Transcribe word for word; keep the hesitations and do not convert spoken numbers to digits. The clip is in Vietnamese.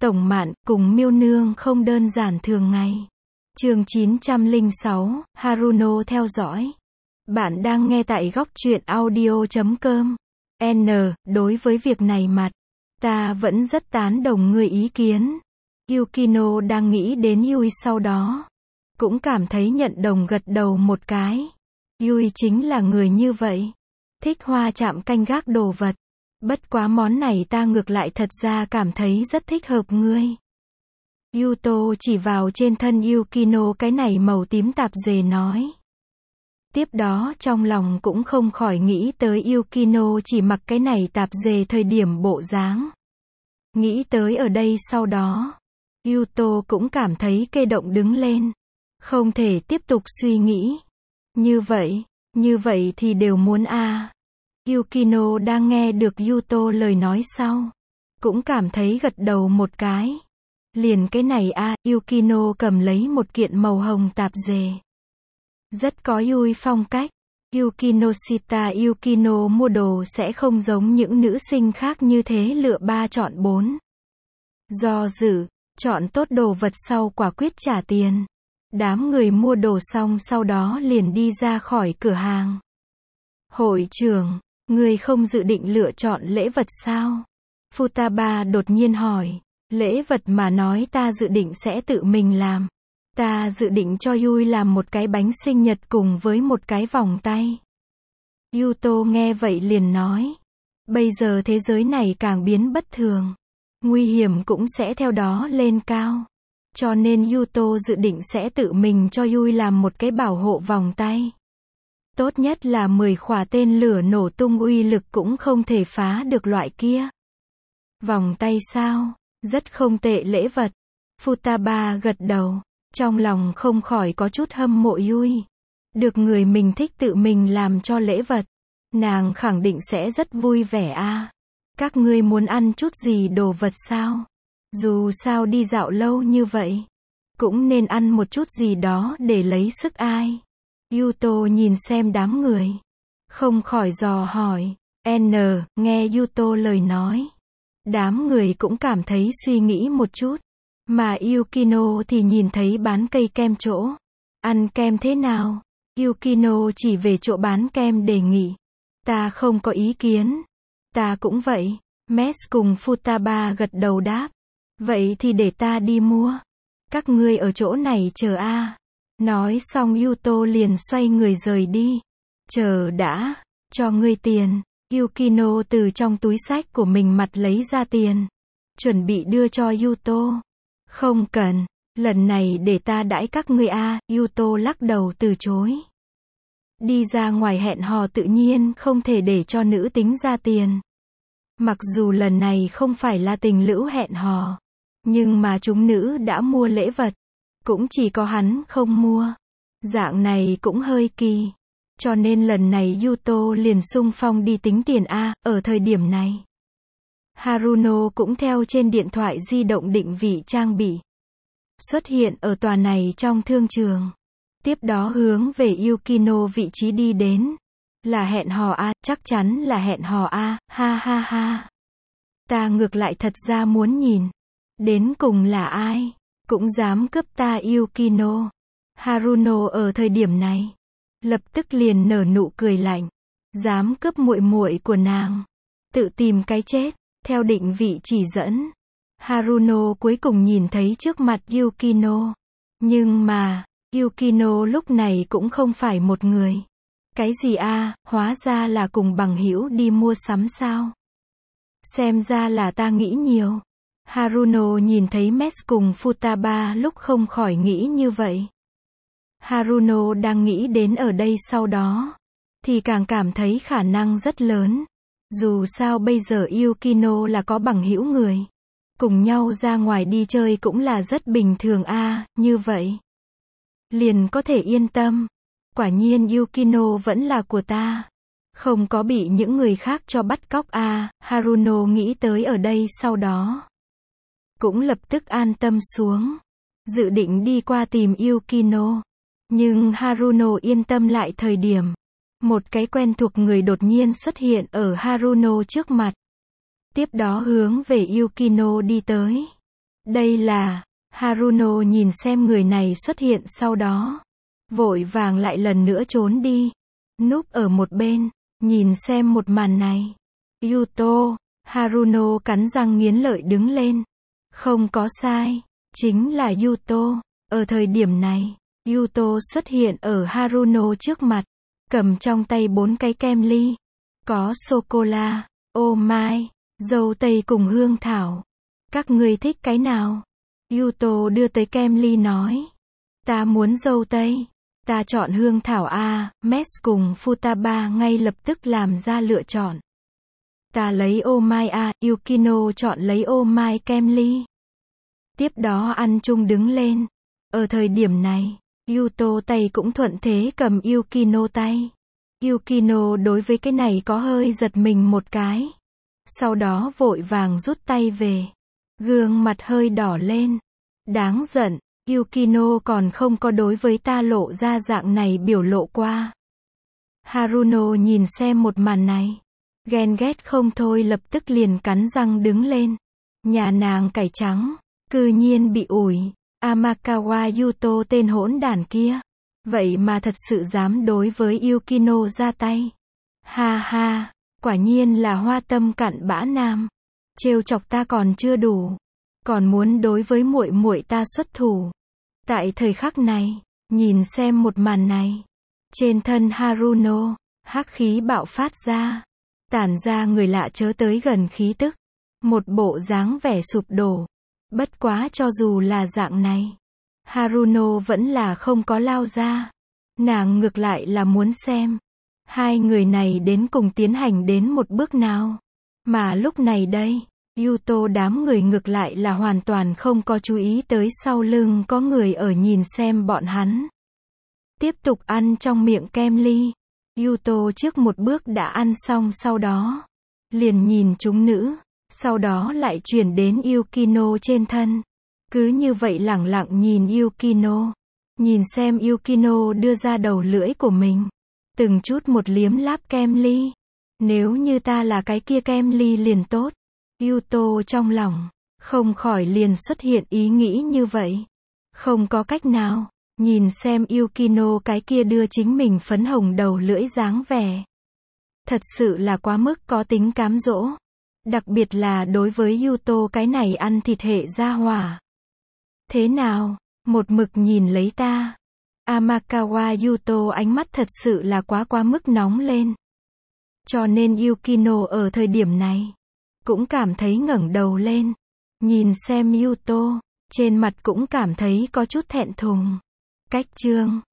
Tổng Mạn, cùng Miêu Nương không đơn giản thường ngày. Chương chín trăm lẻ sáu, Haruno theo dõi. Bạn đang nghe tại góc truyện audio chấm com. N, đối với việc này mặt, ta vẫn rất tán đồng người ý kiến. Yukino đang nghĩ đến Yui sau đó. Cũng cảm thấy nhận đồng gật đầu một cái. Yui chính là người như vậy. Thích hoa chạm canh gác đồ vật. Bất quá món này ta ngược lại thật ra cảm thấy rất thích hợp ngươi. Yuto chỉ vào trên thân Yukino cái này màu tím tạp dề nói. Tiếp đó trong lòng cũng không khỏi nghĩ tới Yukino chỉ mặc cái này tạp dề thời điểm bộ dáng. Nghĩ tới ở đây sau đó. Yuto cũng cảm thấy kê động đứng lên. Không thể tiếp tục suy nghĩ. Như vậy, như vậy thì đều muốn a. À. Yukino đang nghe được Yuto lời nói sau. Cũng cảm thấy gật đầu một cái. Liền cái này a, à, Yukino cầm lấy một kiện màu hồng tạp dề. Rất có Yui phong cách. Yukinoshita Yukino mua đồ sẽ không giống những nữ sinh khác như thế lựa ba chọn bốn. Do dự, chọn tốt đồ vật sau quả quyết trả tiền. Đám người mua đồ xong sau đó liền đi ra khỏi cửa hàng. Hội trưởng, người không dự định lựa chọn lễ vật sao? Futaba đột nhiên hỏi. Lễ vật mà nói ta dự định sẽ tự mình làm. Ta dự định cho Yui làm một cái bánh sinh nhật cùng với một cái vòng tay. Yuto nghe vậy liền nói. Bây giờ thế giới này càng biến bất thường. Nguy hiểm cũng sẽ theo đó lên cao. Cho nên Yuto dự định sẽ tự mình cho Yui làm một cái bảo hộ vòng tay. Tốt nhất là mười khỏa tên lửa nổ tung uy lực cũng không thể phá được loại kia. Vòng tay sao? Rất không tệ lễ vật. Futaba gật đầu. Trong lòng không khỏi có chút hâm mộ Yui. Được người mình thích tự mình làm cho lễ vật. Nàng khẳng định sẽ rất vui vẻ a. À. Các ngươi muốn ăn chút gì đồ vật sao? Dù sao đi dạo lâu như vậy. Cũng nên ăn một chút gì đó để lấy sức ai. Yuto nhìn xem đám người. Không khỏi dò hỏi. N, nghe Yuto lời nói. Đám người cũng cảm thấy suy nghĩ một chút. Mà Yukino thì nhìn thấy bán cây kem chỗ. Ăn kem thế nào? Yukino chỉ về chỗ bán kem đề nghị. Ta không có ý kiến. Ta cũng vậy. Mes cùng Futaba gật đầu đáp. Vậy thì để ta đi mua. Các ngươi ở chỗ này chờ a. À. Nói xong Yuto liền xoay người rời đi. Chờ đã. Cho ngươi tiền. Yukino từ trong túi xách của mình mặt lấy ra tiền. Chuẩn bị đưa cho Yuto. Không cần. Lần này để ta đãi các ngươi a. À. Yuto lắc đầu từ chối. Đi ra ngoài hẹn hò tự nhiên không thể để cho nữ tính ra tiền. Mặc dù lần này không phải là tình lữ hẹn hò. Nhưng mà chúng nữ đã mua lễ vật. Cũng chỉ có hắn không mua. Dạng này cũng hơi kỳ. Cho nên lần này Yuto liền xung phong đi tính tiền A, ở thời điểm này. Haruno cũng theo trên điện thoại di động định vị trang bị. Xuất hiện ở tòa này trong thương trường. Tiếp đó hướng về Yukino vị trí đi đến. Là hẹn hò A, chắc chắn là hẹn hò A, ha ha ha. Ta ngược lại thật ra muốn nhìn. Đến cùng là ai? Cũng dám cướp ta Yukino. Haruno ở thời điểm này. Lập tức liền nở nụ cười lạnh. Dám cướp muội muội của nàng. Tự tìm cái chết. Theo định vị chỉ dẫn. Haruno cuối cùng nhìn thấy trước mặt Yukino. Nhưng mà, Yukino lúc này cũng không phải một người. Cái gì a, à, hóa ra là cùng bằng hữu đi mua sắm sao? Xem ra là ta nghĩ nhiều. Haruno nhìn thấy Mes cùng Futaba lúc không khỏi nghĩ như vậy. Haruno đang nghĩ đến ở đây sau đó. Thì càng cảm thấy khả năng rất lớn. Dù sao bây giờ Yukino là có bằng hữu người. Cùng nhau ra ngoài đi chơi cũng là rất bình thường a, à, như vậy. Liền có thể yên tâm. Quả nhiên Yukino vẫn là của ta. Không có bị những người khác cho bắt cóc a, à, Haruno nghĩ tới ở đây sau đó. Cũng lập tức an tâm xuống. Dự định đi qua tìm Yukino. Nhưng Haruno yên tâm lại thời điểm. Một cái quen thuộc người đột nhiên xuất hiện ở Haruno trước mặt. Tiếp đó hướng về Yukino đi tới. Đây là, Haruno nhìn xem người này xuất hiện sau đó. Vội vàng lại lần nữa trốn đi. Núp ở một bên, nhìn xem một màn này. Yuto, Haruno cắn răng nghiến lợi đứng lên. Không có sai, chính là Yuto. Ở thời điểm này, Yuto xuất hiện ở Haruno trước mặt, cầm trong tay bốn cái kem ly. Có sô-cô-la, ô mai, dâu tây cùng hương thảo. Các ngươi thích cái nào? Yuto đưa tới kem ly nói. Ta muốn dâu tây. Ta chọn hương thảo A, Mes cùng Futaba ngay lập tức làm ra lựa chọn. Ta lấy ô mai A, Yukino chọn lấy ô mai kem ly. Tiếp đó ăn chung đứng lên. Ở thời điểm này, Yuto tay cũng thuận thế cầm Yukino tay. Yukino đối với cái này có hơi giật mình một cái. Sau đó vội vàng rút tay về. Gương mặt hơi đỏ lên. Đáng giận, Yukino còn không có đối với ta lộ ra dạng này biểu lộ qua. Haruno nhìn xem một màn này. Ghen ghét không thôi lập tức liền cắn răng đứng lên. Nhà nàng cải trắng, cư nhiên bị ủi. Amakawa Yuto tên hỗn đản kia. Vậy mà thật sự dám đối với Yukino ra tay. Ha ha, quả nhiên là hoa tâm cặn bã nam. Trêu chọc ta còn chưa đủ, còn muốn đối với muội muội ta xuất thủ. Tại thời khắc này, nhìn xem một màn này, trên thân Haruno, hắc khí bạo phát ra, tản ra người lạ chớ tới gần khí tức, một bộ dáng vẻ sụp đổ. Bất quá cho dù là dạng này, Haruno vẫn là không có lao ra. Nàng ngược lại là muốn xem hai người này đến cùng tiến hành đến một bước nào. Mà lúc này đây, Yuto đám người ngược lại là hoàn toàn không có chú ý tới sau lưng có người ở nhìn xem bọn hắn. Tiếp tục ăn trong miệng kem ly. Yuto trước một bước đã ăn xong, sau đó liền nhìn chúng nữ, sau đó lại chuyển đến Yukino trên thân. Cứ như vậy lẳng lặng nhìn Yukino. Nhìn xem Yukino đưa ra đầu lưỡi của mình, từng chút một liếm láp kem ly. Nếu như ta là cái kia kem ly liền tốt. Yuto trong lòng không khỏi liền xuất hiện ý nghĩ như vậy. Không có cách nào, nhìn xem Yukino cái kia đưa chính mình phấn hồng đầu lưỡi dáng vẻ. Thật sự là quá mức có tính cám dỗ. Đặc biệt là đối với Yuto cái này ăn thịt hệ gia hỏa. Thế nào, một mực nhìn lấy ta. Amakawa Yuto ánh mắt thật sự là quá quá mức nóng lên. Cho nên Yukino ở thời điểm này cũng cảm thấy ngẩng đầu lên, nhìn xem Yuto, trên mặt cũng cảm thấy có chút thẹn thùng. Cách chương